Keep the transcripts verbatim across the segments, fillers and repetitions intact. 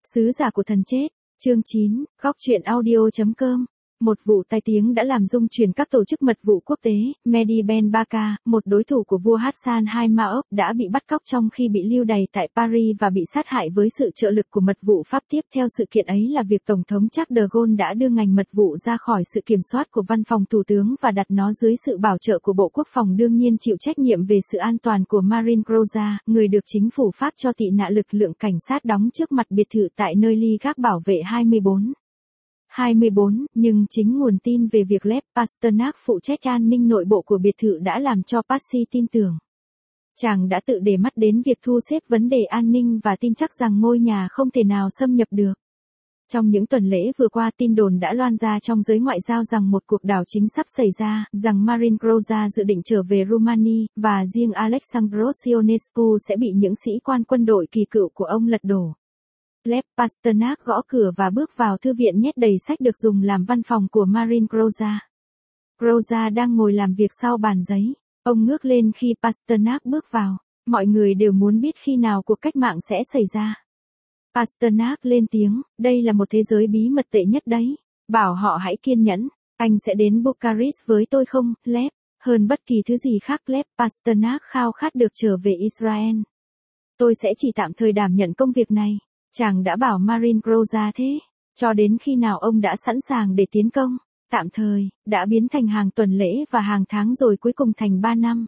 Sứ giả của thần chết, chương chín, góc truyện audio.com. Một vụ tai tiếng đã làm rung chuyển các tổ chức mật vụ quốc tế. Mehdi Ben Barka, một đối thủ của vua Hassan hai Maoc, đã bị bắt cóc trong khi bị lưu đày tại Paris và bị sát hại với sự trợ lực của mật vụ Pháp. Tiếp theo sự kiện ấy là việc Tổng thống Charles de Gaulle đã đưa ngành mật vụ ra khỏi sự kiểm soát của Văn phòng Thủ tướng và đặt nó dưới sự bảo trợ của Bộ Quốc phòng, đương nhiên chịu trách nhiệm về sự an toàn của Marine Groza, người được chính phủ Pháp cho tị nạn lực lượng cảnh sát đóng trước mặt biệt thự tại nơi Ly Gác bảo vệ hai mươi bốn. hai mươi bốn, nhưng chính nguồn tin về việc Lev Pasternak phụ trách an ninh nội bộ của biệt thự đã làm cho Passy tin tưởng. Chàng đã tự để mắt đến việc thu xếp vấn đề an ninh và tin chắc rằng ngôi nhà không thể nào xâm nhập được. Trong những tuần lễ vừa qua, tin đồn đã loan ra trong giới ngoại giao rằng một cuộc đảo chính sắp xảy ra, rằng Marine Groza dự định trở về Romania, và riêng Alexandros Ionescu sẽ bị những sĩ quan quân đội kỳ cựu của ông lật đổ. Lev Pasternak gõ cửa và bước vào thư viện nhét đầy sách được dùng làm văn phòng của Marine Groza. Groza đang ngồi làm việc sau bàn giấy. Ông ngước lên khi Pasternak bước vào. Mọi người đều muốn biết khi nào cuộc cách mạng sẽ xảy ra. Pasternak lên tiếng, đây là một thế giới bí mật tệ nhất đấy. Bảo họ hãy kiên nhẫn. Anh sẽ đến Bucharest với tôi không, Lev? Hơn bất kỳ thứ gì khác, Lev Pasternak khao khát được trở về Israel. Tôi sẽ chỉ tạm thời đảm nhận công việc này. Chàng đã bảo Marine Groza thế, cho đến khi nào ông đã sẵn sàng để tiến công, tạm thời, đã biến thành hàng tuần lễ và hàng tháng rồi cuối cùng thành ba năm.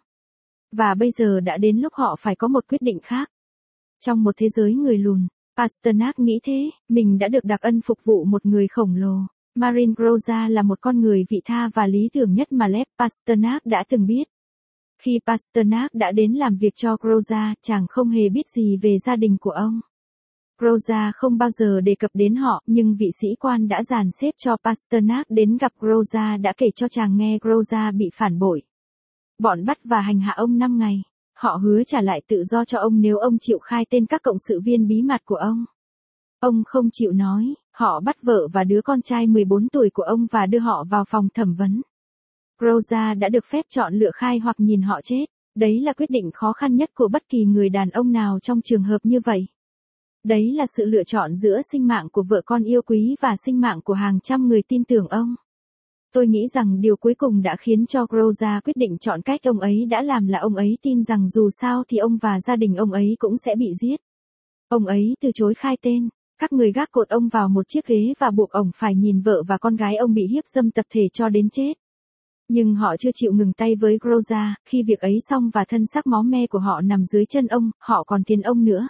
Và bây giờ đã đến lúc họ phải có một quyết định khác. Trong một thế giới người lùn, Pasternak nghĩ thế, mình đã được đặc ân phục vụ một người khổng lồ. Marine Groza là một con người vị tha và lý tưởng nhất mà Lev Pasternak đã từng biết. Khi Pasternak đã đến làm việc cho Groza, chàng không hề biết gì về gia đình của ông. Groza không bao giờ đề cập đến họ, nhưng vị sĩ quan đã dàn xếp cho Pasternak đến gặp Groza đã kể cho chàng nghe Groza bị phản bội. Bọn bắt và hành hạ ông năm ngày. Họ hứa trả lại tự do cho ông nếu ông chịu khai tên các cộng sự viên bí mật của ông. Ông không chịu nói, họ bắt vợ và đứa con trai mười bốn tuổi của ông và đưa họ vào phòng thẩm vấn. Groza đã được phép chọn lựa khai hoặc nhìn họ chết. Đấy là quyết định khó khăn nhất của bất kỳ người đàn ông nào trong trường hợp như vậy. Đấy là sự lựa chọn giữa sinh mạng của vợ con yêu quý và sinh mạng của hàng trăm người tin tưởng ông. Tôi nghĩ rằng điều cuối cùng đã khiến cho Groza quyết định chọn cách ông ấy đã làm là ông ấy tin rằng dù sao thì ông và gia đình ông ấy cũng sẽ bị giết. Ông ấy từ chối khai tên. Các người gác cột ông vào một chiếc ghế và buộc ông phải nhìn vợ và con gái ông bị hiếp dâm tập thể cho đến chết. Nhưng họ chưa chịu ngừng tay với Groza. Khi việc ấy xong và thân xác máu me của họ nằm dưới chân ông, họ còn tiến ông nữa.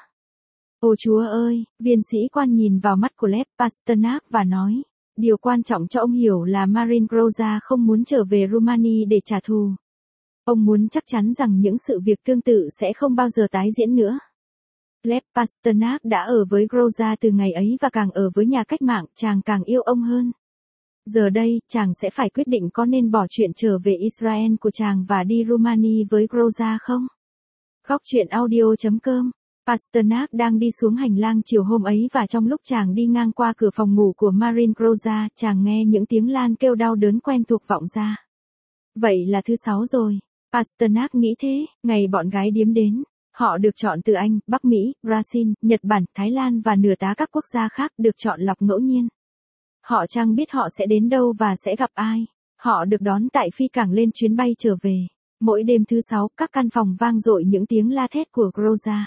Ôi Chúa ơi, viên sĩ quan nhìn vào mắt của Lev Pasternak và nói, điều quan trọng cho ông hiểu là Marine Groza không muốn trở về Romania để trả thù. Ông muốn chắc chắn rằng những sự việc tương tự sẽ không bao giờ tái diễn nữa. Lev Pasternak đã ở với Groza từ ngày ấy và càng ở với nhà cách mạng, chàng càng yêu ông hơn. Giờ đây, chàng sẽ phải quyết định có nên bỏ chuyện trở về Israel của chàng và đi Romania với Groza không? Góc truyện audio.com. Pasternak đang đi xuống hành lang chiều hôm ấy và trong lúc chàng đi ngang qua cửa phòng ngủ của Marine Groza, chàng nghe những tiếng lan kêu đau đớn quen thuộc vọng ra. Vậy là thứ sáu rồi. Pasternak nghĩ thế, ngày bọn gái điếm đến. Họ được chọn từ Anh, Bắc Mỹ, Brazil, Nhật Bản, Thái Lan và nửa tá các quốc gia khác, được chọn lọc ngẫu nhiên. Họ chẳng biết họ sẽ đến đâu và sẽ gặp ai. Họ được đón tại phi cảng lên chuyến bay trở về. Mỗi đêm thứ sáu, các căn phòng vang dội những tiếng la thét của Groza.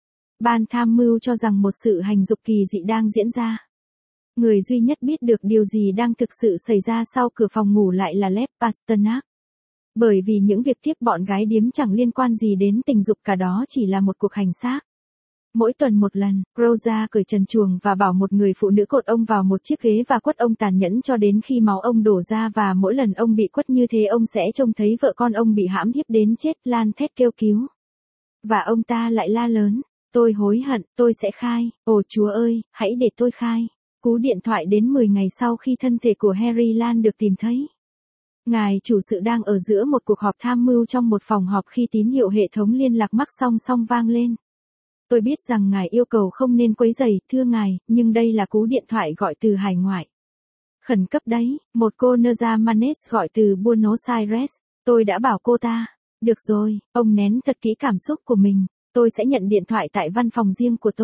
Ban tham mưu cho rằng một sự hành dục kỳ dị đang diễn ra. Người duy nhất biết được điều gì đang thực sự xảy ra sau cửa phòng ngủ lại là Lev Pasternak. Bởi vì những việc tiếp bọn gái điếm chẳng liên quan gì đến tình dục cả, đó chỉ là một cuộc hành xác. Mỗi tuần một lần, Groza cởi trần truồng và bảo một người phụ nữ cột ông vào một chiếc ghế và quất ông tàn nhẫn cho đến khi máu ông đổ ra, và mỗi lần ông bị quất như thế ông sẽ trông thấy vợ con ông bị hãm hiếp đến chết, lan thét kêu cứu. Và ông ta lại la lớn. Tôi hối hận, tôi sẽ khai, ồ Chúa ơi, hãy để tôi khai. Cú điện thoại đến mười ngày sau khi thân thể của Harry Lan được tìm thấy. Ngài chủ sự đang ở giữa một cuộc họp tham mưu trong một phòng họp khi tín hiệu hệ thống liên lạc mắc song song vang lên. Tôi biết rằng ngài yêu cầu không nên quấy rầy, thưa ngài, nhưng đây là cú điện thoại gọi từ hải ngoại. Khẩn cấp đấy, một cô Nerza Manes gọi từ Buenos Aires, tôi đã bảo cô ta. Được rồi, ông nén thật kỹ cảm xúc của mình. Tôi sẽ nhận điện thoại tại văn phòng riêng của tôi.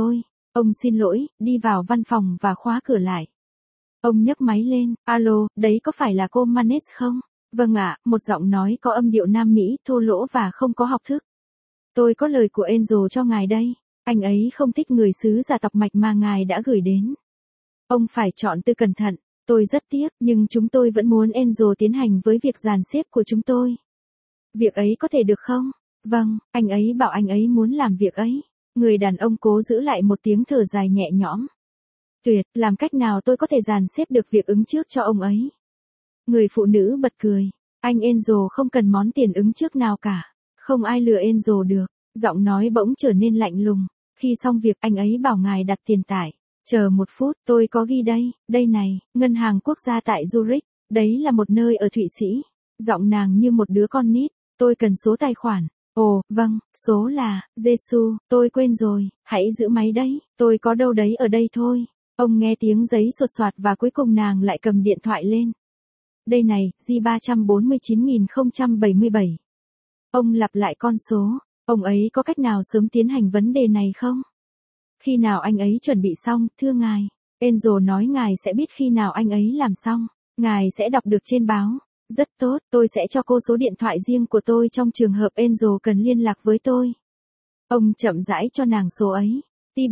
Ông xin lỗi, đi vào văn phòng và khóa cửa lại. Ông nhấc máy lên, alo, đấy có phải là cô Manes không? Vâng ạ, một giọng nói có âm điệu Nam Mỹ, thô lỗ và không có học thức. Tôi có lời của Angel cho ngài đây. Anh ấy không thích người xứ giả tộc mạch mà ngài đã gửi đến. Ông phải chọn từ cẩn thận. Tôi rất tiếc, nhưng chúng tôi vẫn muốn Angel tiến hành với việc dàn xếp của chúng tôi. Việc ấy có thể được không? Vâng, anh ấy bảo anh ấy muốn làm việc ấy. Người đàn ông cố giữ lại một tiếng thở dài nhẹ nhõm. Tuyệt, làm cách nào tôi có thể dàn xếp được việc ứng trước cho ông ấy? Người phụ nữ bật cười. Anh Angel không cần món tiền ứng trước nào cả. Không ai lừa Angel được. Giọng nói bỗng trở nên lạnh lùng. Khi xong việc anh ấy bảo ngài đặt tiền tải. Chờ một phút, tôi có ghi đây, đây này, ngân hàng quốc gia tại Zurich, đấy là một nơi ở Thụy Sĩ. Giọng nàng như một đứa con nít, tôi cần số tài khoản. Ồ, vâng, số là, Giêsu, tôi quên rồi, hãy giữ máy đấy, tôi có đâu đấy ở đây thôi. Ông nghe tiếng giấy sột soạt và cuối cùng nàng lại cầm điện thoại lên. Đây này, G ba trăm bốn mươi chín nghìn không trăm bảy mươi bảy. Ông lặp lại con số, ông ấy có cách nào sớm tiến hành vấn đề này không? Khi nào anh ấy chuẩn bị xong, thưa ngài? Angel nói ngài sẽ biết khi nào anh ấy làm xong. Ngài sẽ đọc được trên báo. Rất tốt, tôi sẽ cho cô số điện thoại riêng của tôi trong trường hợp Angel cần liên lạc với tôi. Ông chậm rãi cho nàng số ấy.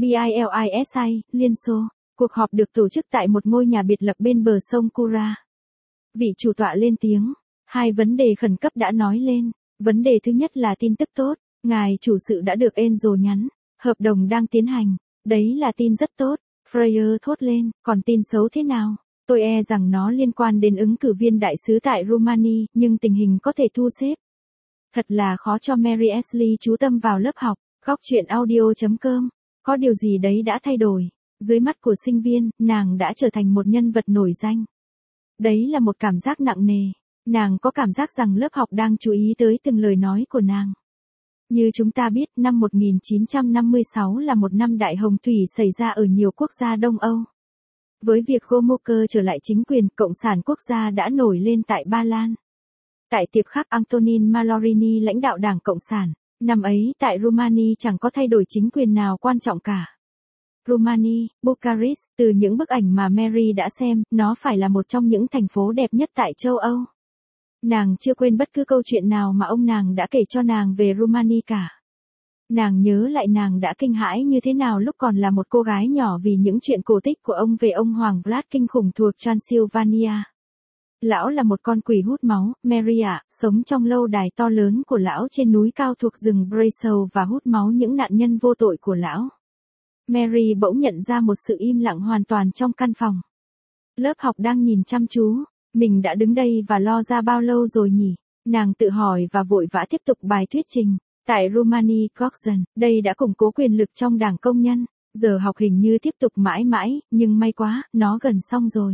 TBILISI, Liên Xô. Cuộc họp được tổ chức tại một ngôi nhà biệt lập bên bờ sông Kura. Vị chủ tọa lên tiếng. Hai vấn đề khẩn cấp đã nói lên. Vấn đề thứ nhất là tin tức tốt. Ngài chủ sự đã được Angel nhắn. Hợp đồng đang tiến hành. Đấy là tin rất tốt. Freyer thốt lên. Còn tin xấu thế nào? Tôi e rằng nó liên quan đến ứng cử viên đại sứ tại Romania, nhưng tình hình có thể thu xếp. Thật là khó cho Mary Ashley chú tâm vào lớp học. Góc chuyện audio chấm com. Có điều gì đấy đã thay đổi. Dưới mắt của sinh viên, nàng đã trở thành một nhân vật nổi danh. Đấy là một cảm giác nặng nề. Nàng có cảm giác rằng lớp học đang chú ý tới từng lời nói của nàng. Như chúng ta biết, năm một nghìn chín trăm năm mươi sáu là một năm đại hồng thủy xảy ra ở nhiều quốc gia Đông Âu. Với việc Gomulka trở lại chính quyền, Cộng sản quốc gia đã nổi lên tại Ba Lan. Tại tiệp khắc Antonin Malorini lãnh đạo Đảng Cộng sản. Năm ấy, tại Romania chẳng có thay đổi chính quyền nào quan trọng cả. Romania, Bucharest, từ những bức ảnh mà Mary đã xem, nó phải là một trong những thành phố đẹp nhất tại châu Âu. Nàng chưa quên bất cứ câu chuyện nào mà ông nàng đã kể cho nàng về Romania cả. Nàng nhớ lại nàng đã kinh hãi như thế nào lúc còn là một cô gái nhỏ vì những chuyện cổ tích của ông về ông Hoàng Vlad kinh khủng thuộc Transylvania. Lão là một con quỷ hút máu, Mary ạ, sống trong lâu đài to lớn của lão trên núi cao thuộc rừng Breslau và hút máu những nạn nhân vô tội của lão. Mary bỗng nhận ra một sự im lặng hoàn toàn trong căn phòng. Lớp học đang nhìn chăm chú. Mình đã đứng đây và lo ra bao lâu rồi nhỉ? Nàng tự hỏi và vội vã tiếp tục bài thuyết trình. Tại Romania, Coxon, đây đã củng cố quyền lực trong đảng công nhân. Giờ học hình như tiếp tục mãi mãi, nhưng may quá, nó gần xong rồi.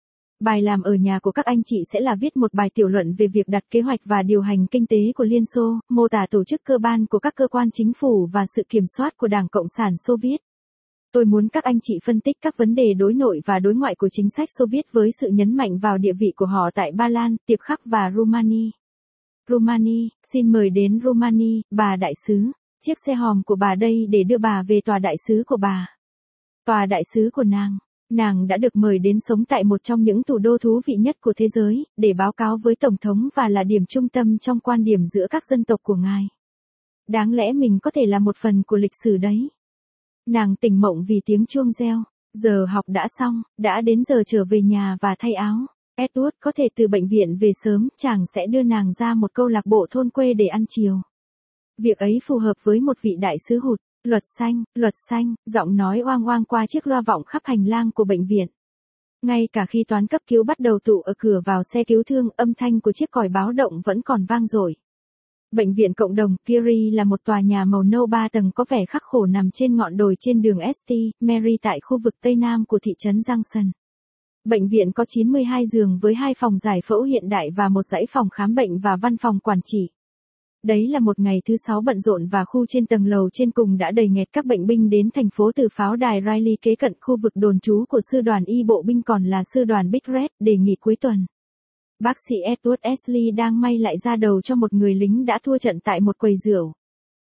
Bài làm ở nhà của các anh chị sẽ là viết một bài tiểu luận về việc đặt kế hoạch và điều hành kinh tế của Liên Xô, mô tả tổ chức cơ bản của các cơ quan chính phủ và sự kiểm soát của Đảng Cộng sản Xô Viết. Tôi muốn các anh chị phân tích các vấn đề đối nội và đối ngoại của chính sách Xô Viết với sự nhấn mạnh vào địa vị của họ tại Ba Lan, Tiệp Khắc và Romania. Romania, xin mời đến Romania, bà đại sứ. Chiếc xe hòm của bà đây để đưa bà về tòa đại sứ của bà. Tòa đại sứ của nàng. Nàng đã được mời đến sống tại một trong những thủ đô thú vị nhất của thế giới, để báo cáo với Tổng thống và là điểm trung tâm trong quan điểm giữa các dân tộc của ngài. Đáng lẽ mình có thể là một phần của lịch sử đấy. Nàng tỉnh mộng vì tiếng chuông reo. Giờ học đã xong, đã đến giờ trở về nhà và thay áo. Edward có thể từ bệnh viện về sớm, chàng sẽ đưa nàng ra một câu lạc bộ thôn quê để ăn chiều. Việc ấy phù hợp với một vị đại sứ hụt. Luật xanh, luật xanh, giọng nói oang oang qua chiếc loa vọng khắp hành lang của bệnh viện. Ngay cả khi toán cấp cứu bắt đầu tụ ở cửa vào xe cứu thương, âm thanh của chiếc còi báo động vẫn còn vang dội. Bệnh viện cộng đồng Curie là một tòa nhà màu nâu ba tầng có vẻ khắc khổ nằm trên ngọn đồi trên đường ét tê Mary tại khu vực Tây Nam của thị trấn Junction. Bệnh viện có chín mươi hai giường với hai phòng giải phẫu hiện đại và một dãy phòng khám bệnh và văn phòng quản trị. Đấy là một ngày thứ sáu bận rộn và khu trên tầng lầu trên cùng đã đầy nghẹt các bệnh binh đến thành phố từ pháo đài Riley kế cận khu vực đồn trú của sư đoàn y bộ binh còn là sư đoàn Big Red để nghỉ cuối tuần. Bác sĩ Edward Ashley đang may lại da đầu cho một người lính đã thua trận tại một quầy rượu.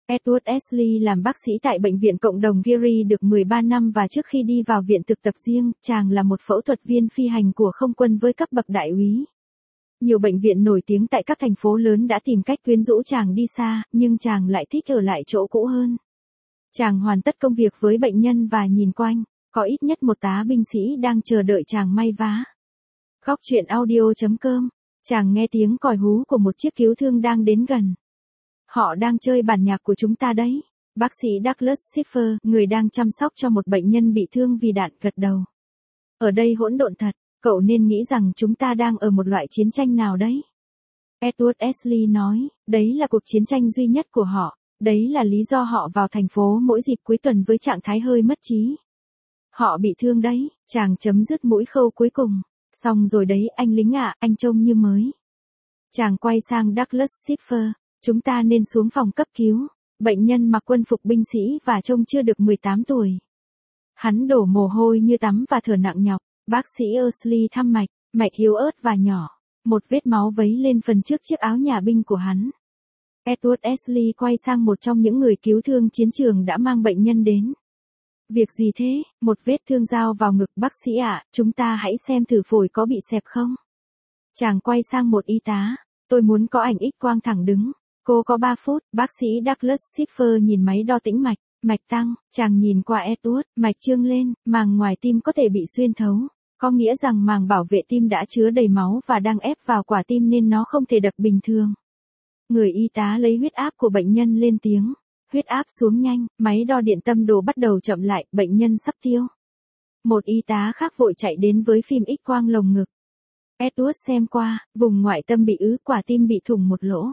Edward Ashley làm bác sĩ tại Bệnh viện Cộng đồng Geary được mười ba năm và trước khi đi vào viện thực tập riêng, chàng là một phẫu thuật viên phi hành của không quân với cấp bậc đại úy. Nhiều bệnh viện nổi tiếng tại các thành phố lớn đã tìm cách quyến rũ chàng đi xa, nhưng chàng lại thích ở lại chỗ cũ hơn. Chàng hoàn tất công việc với bệnh nhân và nhìn quanh, có ít nhất một tá binh sĩ đang chờ đợi chàng may vá. Góc truyện audio chấm com. Chàng nghe tiếng còi hú của một chiếc cứu thương đang đến gần. Họ đang chơi bản nhạc của chúng ta đấy. Bác sĩ Douglas Schiffer, người đang chăm sóc cho một bệnh nhân bị thương vì đạn, gật đầu. Ở đây hỗn độn thật, cậu nên nghĩ rằng chúng ta đang ở một loại chiến tranh nào đấy. Edward Ashley nói, đấy là cuộc chiến tranh duy nhất của họ, đấy là lý do họ vào thành phố mỗi dịp cuối tuần với trạng thái hơi mất trí. Họ bị thương đấy, chàng chấm dứt mũi khâu cuối cùng. Xong rồi đấy anh lính ạ, anh trông như mới. Chàng quay sang Douglas Schiffer, chúng ta nên xuống phòng cấp cứu. Bệnh nhân mặc quân phục binh sĩ và trông chưa được mười tám tuổi. Hắn đổ mồ hôi như tắm và thở nặng nhọc. Bác sĩ Ashley thăm mạch, mạch yếu ớt và nhỏ. Một vết máu vấy lên phần trước chiếc áo nhà binh của hắn. Edward Ashley quay sang một trong những người cứu thương chiến trường đã mang bệnh nhân đến. Việc gì thế? Một vết thương dao vào ngực. Bác sĩ ạ, chúng ta hãy xem thử phổi có bị xẹp không? Chàng quay sang một y tá. Tôi muốn có ảnh X quang thẳng đứng. Cô có ba phút. Bác sĩ Douglas Schiffer nhìn máy đo tĩnh mạch. Mạch tăng. Chàng nhìn qua Edward. Mạch trương lên. Màng ngoài tim có thể bị xuyên thấu. Có nghĩa rằng màng bảo vệ tim đã chứa đầy máu và đang ép vào quả tim nên nó không thể đập bình thường. Người y tá lấy huyết áp của bệnh nhân lên tiếng. Huyết áp xuống nhanh, máy đo điện tâm đồ bắt đầu chậm lại, bệnh nhân sắp tiêu. Một y tá khác vội chạy đến với phim X quang lồng ngực. Edward xem qua, vùng ngoại tâm bị ứ, quả tim bị thủng một lỗ.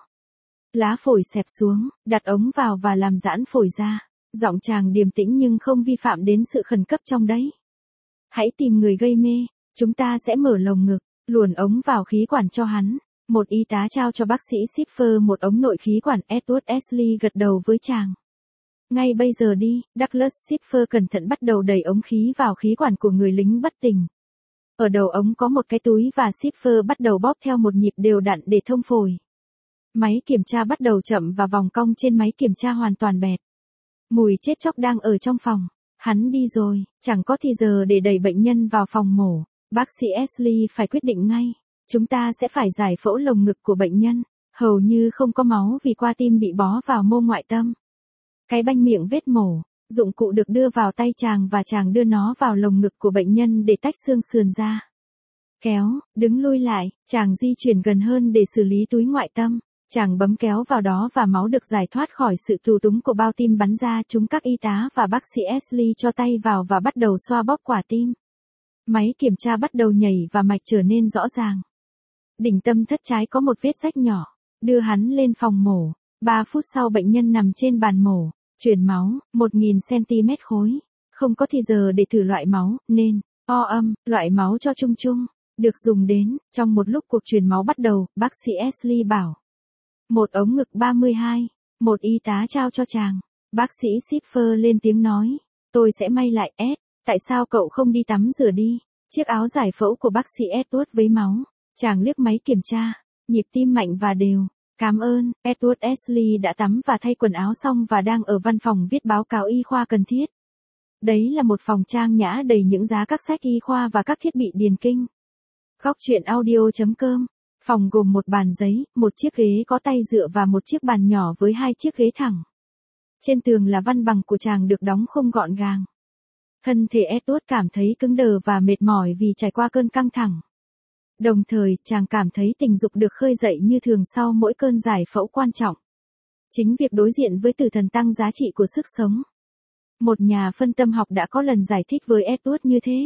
Lá phổi xẹp xuống, đặt ống vào và làm giãn phổi ra. Giọng chàng điềm tĩnh nhưng không vi phạm đến sự khẩn cấp trong đấy. Hãy tìm người gây mê, chúng ta sẽ mở lồng ngực, luồn ống vào khí quản cho hắn. Một y tá trao cho bác sĩ Schiffer một ống nội khí quản. Edward Ashley gật đầu với chàng. Ngay bây giờ đi, Douglas Schiffer cẩn thận bắt đầu đẩy ống khí vào khí quản của người lính bất tỉnh. Ở đầu ống có một cái túi và Schiffer bắt đầu bóp theo một nhịp đều đặn để thông phổi. Máy kiểm tra bắt đầu chậm và vòng cong trên máy kiểm tra hoàn toàn bẹt. Mùi chết chóc đang ở trong phòng. Hắn đi rồi, chẳng có thì giờ để đẩy bệnh nhân vào phòng mổ. Bác sĩ Ashley phải quyết định ngay. Chúng ta sẽ phải giải phẫu lồng ngực của bệnh nhân. Hầu như không có máu vì qua tim bị bó vào mô ngoại tâm. Cái banh miệng vết mổ. Dụng cụ được đưa vào tay chàng và chàng đưa nó vào lồng ngực của bệnh nhân để tách xương sườn ra. Kéo, đứng lui lại, chàng di chuyển gần hơn để xử lý túi ngoại tâm. Chàng bấm kéo vào đó và máu được giải thoát khỏi sự tù túng của bao tim bắn ra. Chúng các y tá và bác sĩ Ashley cho tay vào và bắt đầu xoa bóp quả tim. Máy kiểm tra bắt đầu nhảy và mạch trở nên rõ ràng. Đỉnh tâm thất trái có một vết rách nhỏ. Đưa hắn lên phòng mổ. ba phút sau bệnh nhân nằm trên bàn mổ. Truyền máu, một nghìn xăng-ti-mét khối. Không có thì giờ để thử loại máu, nên, O âm, loại máu cho chung chung. Được dùng đến, trong một lúc cuộc truyền máu bắt đầu, bác sĩ Ashley bảo. Một ống ngực ba mươi hai. Một y tá trao cho chàng. Bác sĩ Schiffer lên tiếng nói. Tôi sẽ may lại, Ed. Tại sao cậu không đi tắm rửa đi? Chiếc áo giải phẫu của bác sĩ Edward với máu. Chàng liếc máy kiểm tra. Nhịp tim mạnh và đều. Cảm ơn, Edward Ashley đã tắm và thay quần áo xong và đang ở văn phòng viết báo cáo y khoa cần thiết. Đấy là một phòng trang nhã đầy những giá các sách y khoa và các thiết bị điền kinh. Góc truyện audio chấm com. Phòng gồm một bàn giấy, một chiếc ghế có tay dựa và một chiếc bàn nhỏ với hai chiếc ghế thẳng. Trên tường là văn bằng của chàng được đóng khung gọn gàng. Thân thể Edward cảm thấy cứng đờ và mệt mỏi vì trải qua cơn căng thẳng. Đồng thời, chàng cảm thấy tình dục được khơi dậy như thường sau mỗi cơn giải phẫu quan trọng. Chính việc đối diện với tử thần tăng giá trị của sức sống. Một nhà phân tâm học đã có lần giải thích với Edward như thế.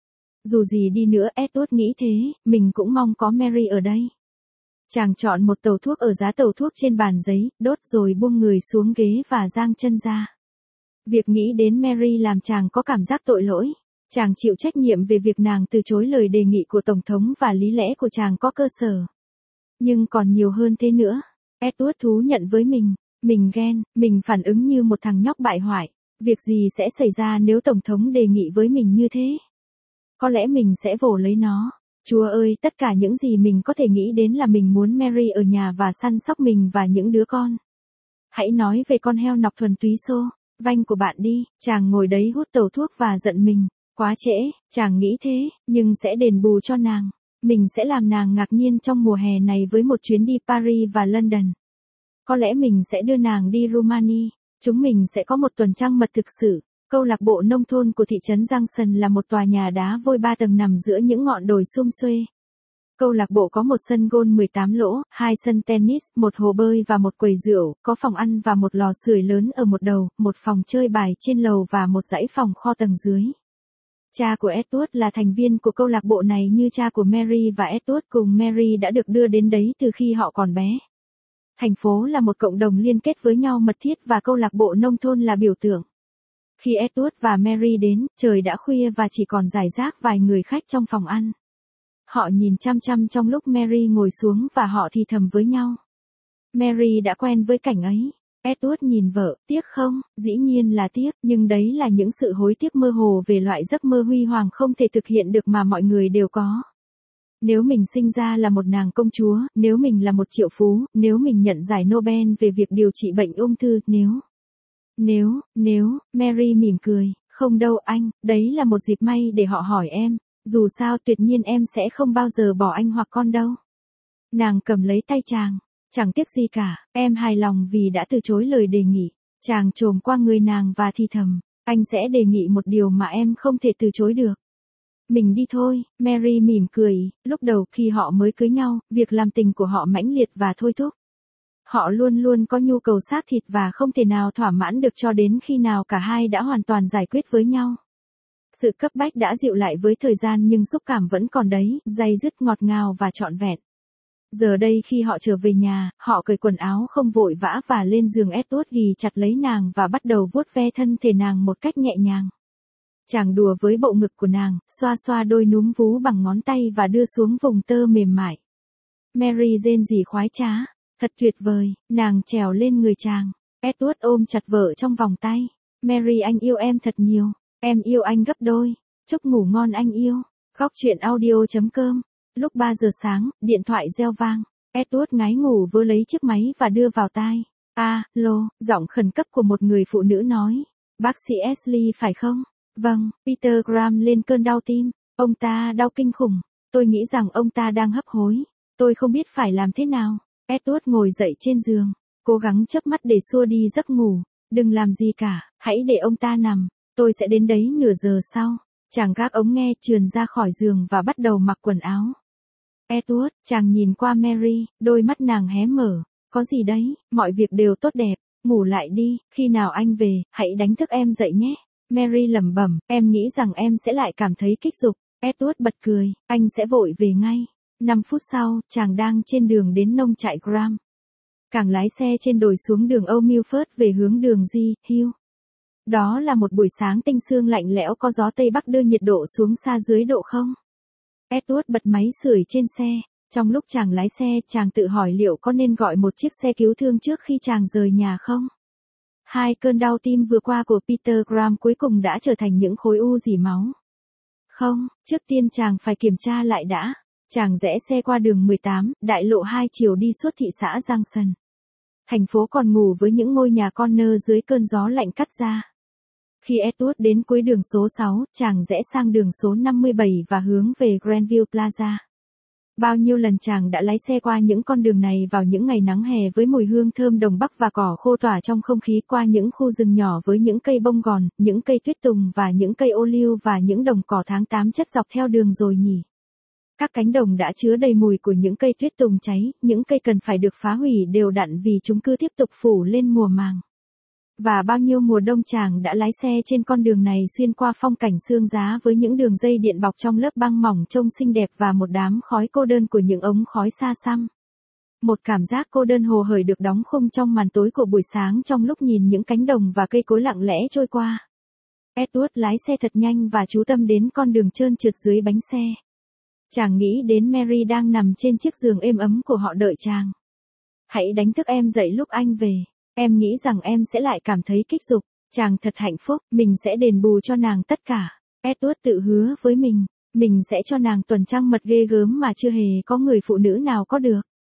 Dù gì đi nữa, Edward nghĩ thế, mình cũng mong có Mary ở đây. Chàng chọn một tàu thuốc ở giá tàu thuốc trên bàn giấy, đốt rồi buông người xuống ghế và giang chân ra. Việc nghĩ đến Mary làm chàng có cảm giác tội lỗi. Chàng chịu trách nhiệm về việc nàng từ chối lời đề nghị của Tổng thống và lý lẽ của chàng có cơ sở. Nhưng còn nhiều hơn thế nữa. Edward thú nhận với mình, mình ghen, mình phản ứng như một thằng nhóc bại hoại. Việc gì sẽ xảy ra nếu Tổng thống đề nghị với mình như thế? Có lẽ mình sẽ vồ lấy nó. Chúa ơi, tất cả những gì mình có thể nghĩ đến là mình muốn Mary ở nhà và săn sóc mình và những đứa con. Hãy nói về con heo nọc thuần túy xô, vanh của bạn đi. Chàng ngồi đấy hút tẩu thuốc và giận mình. Quá trễ, chàng nghĩ thế, nhưng sẽ đền bù cho nàng. Mình sẽ làm nàng ngạc nhiên trong mùa hè này với một chuyến đi Paris và London. Có lẽ mình sẽ đưa nàng đi Rumani. Chúng mình sẽ có một tuần trăng mật thực sự. Câu lạc bộ nông thôn của thị trấn Junction là một tòa nhà đá vôi ba tầng nằm giữa những ngọn đồi sum xuê. Câu lạc bộ có một sân golf mười tám lỗ, hai sân tennis, một hồ bơi và một quầy rượu, có phòng ăn và một lò sưởi lớn ở một đầu, một phòng chơi bài trên lầu và một dãy phòng kho tầng dưới. Cha của Edward là thành viên của câu lạc bộ này như cha của Mary, và Edward cùng Mary đã được đưa đến đấy từ khi họ còn bé. Thành phố là một cộng đồng liên kết với nhau mật thiết và câu lạc bộ nông thôn là biểu tượng. Khi Edward và Mary đến, trời đã khuya và chỉ còn rải rác vài người khách trong phòng ăn. Họ nhìn chăm chăm trong lúc Mary ngồi xuống và họ thì thầm với nhau. Mary đã quen với cảnh ấy. Edward nhìn vợ, tiếc không? Dĩ nhiên là tiếc, nhưng đấy là những sự hối tiếc mơ hồ về loại giấc mơ huy hoàng không thể thực hiện được mà mọi người đều có. Nếu mình sinh ra là một nàng công chúa, nếu mình là một triệu phú, nếu mình nhận giải Nobel về việc điều trị bệnh ung thư, nếu... Nếu, nếu, Mary mỉm cười, không đâu anh, đấy là một dịp may để họ hỏi em, dù sao tuyệt nhiên em sẽ không bao giờ bỏ anh hoặc con đâu. Nàng cầm lấy tay chàng, chẳng tiếc gì cả, em hài lòng vì đã từ chối lời đề nghị. Chàng chồm qua người nàng và thì thầm, anh sẽ đề nghị một điều mà em không thể từ chối được. Mình đi thôi, Mary mỉm cười, lúc đầu khi họ mới cưới nhau, việc làm tình của họ mãnh liệt và thôi thúc. Họ luôn luôn có nhu cầu xác thịt và không thể nào thỏa mãn được cho đến khi nào cả hai đã hoàn toàn giải quyết với nhau. Sự cấp bách đã dịu lại với thời gian nhưng xúc cảm vẫn còn đấy, day dứt ngọt ngào và trọn vẹn. Giờ đây khi họ trở về nhà, họ cởi quần áo không vội vã và lên giường. Edward ghì chặt lấy nàng và bắt đầu vuốt ve thân thể nàng một cách nhẹ nhàng. Chàng đùa với bộ ngực của nàng, xoa xoa đôi núm vú bằng ngón tay và đưa xuống vùng tơ mềm mại. Mary rên rỉ khoái trá. Thật tuyệt vời, nàng trèo lên người chàng. Edward ôm chặt vợ trong vòng tay. Mary, anh yêu em thật nhiều. Em yêu anh gấp đôi. Chúc ngủ ngon anh yêu. Góc truyện audio chấm com. Lúc ba giờ sáng, điện thoại reo vang. Edward ngái ngủ vớ lấy chiếc máy và đưa vào tai. A, lô, giọng khẩn cấp của một người phụ nữ nói. Bác sĩ Ashley phải không? Vâng, Peter Graham lên cơn đau tim. Ông ta đau kinh khủng. Tôi nghĩ rằng ông ta đang hấp hối. Tôi không biết phải làm thế nào. Edward ngồi dậy trên giường, cố gắng chớp mắt để xua đi giấc ngủ. Đừng làm gì cả, hãy để ông ta nằm, tôi sẽ đến đấy nửa giờ sau. Chàng gác ống nghe trườn ra khỏi giường và bắt đầu mặc quần áo. Edward, chàng nhìn qua Mary, đôi mắt nàng hé mở. Có gì đấy, mọi việc đều tốt đẹp, ngủ lại đi, khi nào anh về, hãy đánh thức em dậy nhé. Mary lẩm bẩm, em nghĩ rằng em sẽ lại cảm thấy kích dục. Edward bật cười, anh sẽ vội về ngay. Năm phút sau, chàng đang trên đường đến nông trại Graham. Càng lái xe trên đồi xuống đường Old Milford về hướng đường G. Hill. Đó là một buổi sáng tinh sương lạnh lẽo, có gió Tây Bắc đưa nhiệt độ xuống xa dưới độ không. Edward bật máy sưởi trên xe. Trong lúc chàng lái xe, chàng tự hỏi liệu có nên gọi một chiếc xe cứu thương trước khi chàng rời nhà không? Hai cơn đau tim vừa qua của Peter Graham cuối cùng đã trở thành những khối u dỉ máu. Không, trước tiên chàng phải kiểm tra lại đã. Chàng rẽ xe qua đường mười tám, đại lộ hai chiều đi suốt thị xã Junction. Thành phố còn ngủ với những ngôi nhà corner dưới cơn gió lạnh cắt ra. Khi Edward đến cuối đường số sáu, chàng rẽ sang đường số năm mươi bảy và hướng về Grandview Plaza. Bao nhiêu lần chàng đã lái xe qua những con đường này vào những ngày nắng hè với mùi hương thơm đồng bắc và cỏ khô tỏa trong không khí, qua những khu rừng nhỏ với những cây bông gòn, những cây tuyết tùng và những cây ô liu và những đồng cỏ tháng tám chất dọc theo đường rồi nhỉ. Các cánh đồng đã chứa đầy mùi của những cây tuyết tùng cháy, những cây cần phải được phá hủy đều đặn vì chúng cứ tiếp tục phủ lên mùa màng. Và bao nhiêu mùa đông chàng đã lái xe trên con đường này xuyên qua phong cảnh sương giá với những đường dây điện bọc trong lớp băng mỏng trông xinh đẹp và một đám khói cô đơn của những ống khói xa xăm. Một cảm giác cô đơn hồ hởi được đóng khung trong màn tối của buổi sáng trong lúc nhìn những cánh đồng và cây cối lặng lẽ trôi qua. Edward lái xe thật nhanh và chú tâm đến con đường trơn trượt dưới bánh xe. Chàng nghĩ đến Mary đang nằm trên chiếc giường êm ấm của họ đợi chàng. Hãy đánh thức em dậy lúc anh về. Em nghĩ rằng em sẽ lại cảm thấy kích dục. Chàng thật hạnh phúc, mình sẽ đền bù cho nàng tất cả. Edward tự hứa với mình, mình sẽ cho nàng tuần trăng mật ghê gớm mà chưa hề có người phụ nữ nào có được.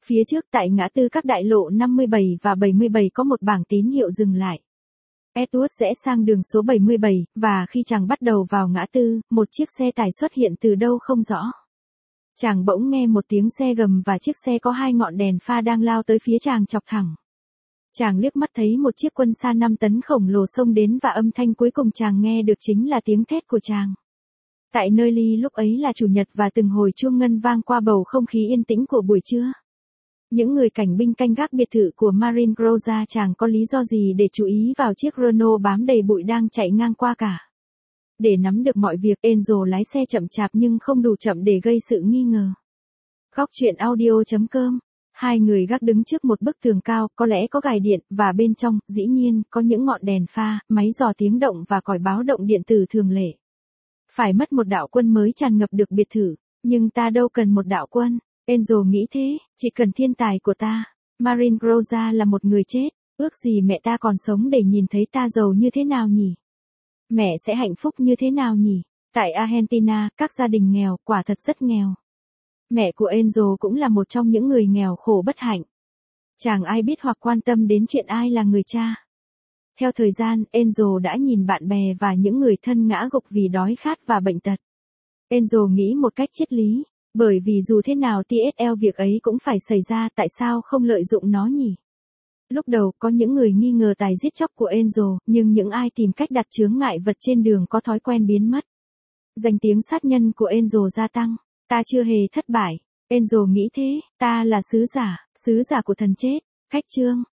Phía trước tại ngã tư các đại lộ năm mươi bảy và bảy mươi bảy có một bảng tín hiệu dừng lại. Edward rẽ sang đường số bảy mươi bảy, và khi chàng bắt đầu vào ngã tư, một chiếc xe tải xuất hiện từ đâu không rõ. Chàng bỗng nghe một tiếng xe gầm và chiếc xe có hai ngọn đèn pha đang lao tới phía chàng chọc thẳng. Chàng liếc mắt thấy một chiếc quân xa năm tấn khổng lồ xông đến và âm thanh cuối cùng chàng nghe được chính là tiếng thét của chàng. Tại nơi ly lúc ấy là chủ nhật và từng hồi chuông ngân vang qua bầu không khí yên tĩnh của buổi trưa. Những người cảnh binh canh gác biệt thự của Marine Groza chẳng có lý do gì để chú ý vào chiếc Renault bám đầy bụi đang chạy ngang qua cả. Để nắm được mọi việc, Enzo lái xe chậm chạp nhưng không đủ chậm để gây sự nghi ngờ. Góc truyện audio chấm com. Hai người gác đứng trước một bức tường cao, có lẽ có gài điện, và bên trong, dĩ nhiên, có những ngọn đèn pha, máy dò tiếng động và còi báo động điện tử thường lệ. Phải mất một đạo quân mới tràn ngập được biệt thự, nhưng ta đâu cần một đạo quân. Enzo nghĩ thế, chỉ cần thiên tài của ta. Marine Groza là một người chết, ước gì mẹ ta còn sống để nhìn thấy ta giàu như thế nào nhỉ? Mẹ sẽ hạnh phúc như thế nào nhỉ? Tại Argentina, các gia đình nghèo, quả thật rất nghèo. Mẹ của Enzo cũng là một trong những người nghèo khổ bất hạnh. Chẳng ai biết hoặc quan tâm đến chuyện ai là người cha. Theo thời gian, Enzo đã nhìn bạn bè và những người thân ngã gục vì đói khát và bệnh tật. Enzo nghĩ một cách triết lý, bởi vì dù thế nào tê ét lờ việc ấy cũng phải xảy ra, tại sao không lợi dụng nó nhỉ? Lúc đầu, có những người nghi ngờ tài giết chóc của Enzo, nhưng những ai tìm cách đặt chướng ngại vật trên đường có thói quen biến mất. Danh tiếng sát nhân của Enzo gia tăng. Ta chưa hề thất bại. Enzo nghĩ thế, ta là sứ giả, sứ giả của thần chết. Khách chương.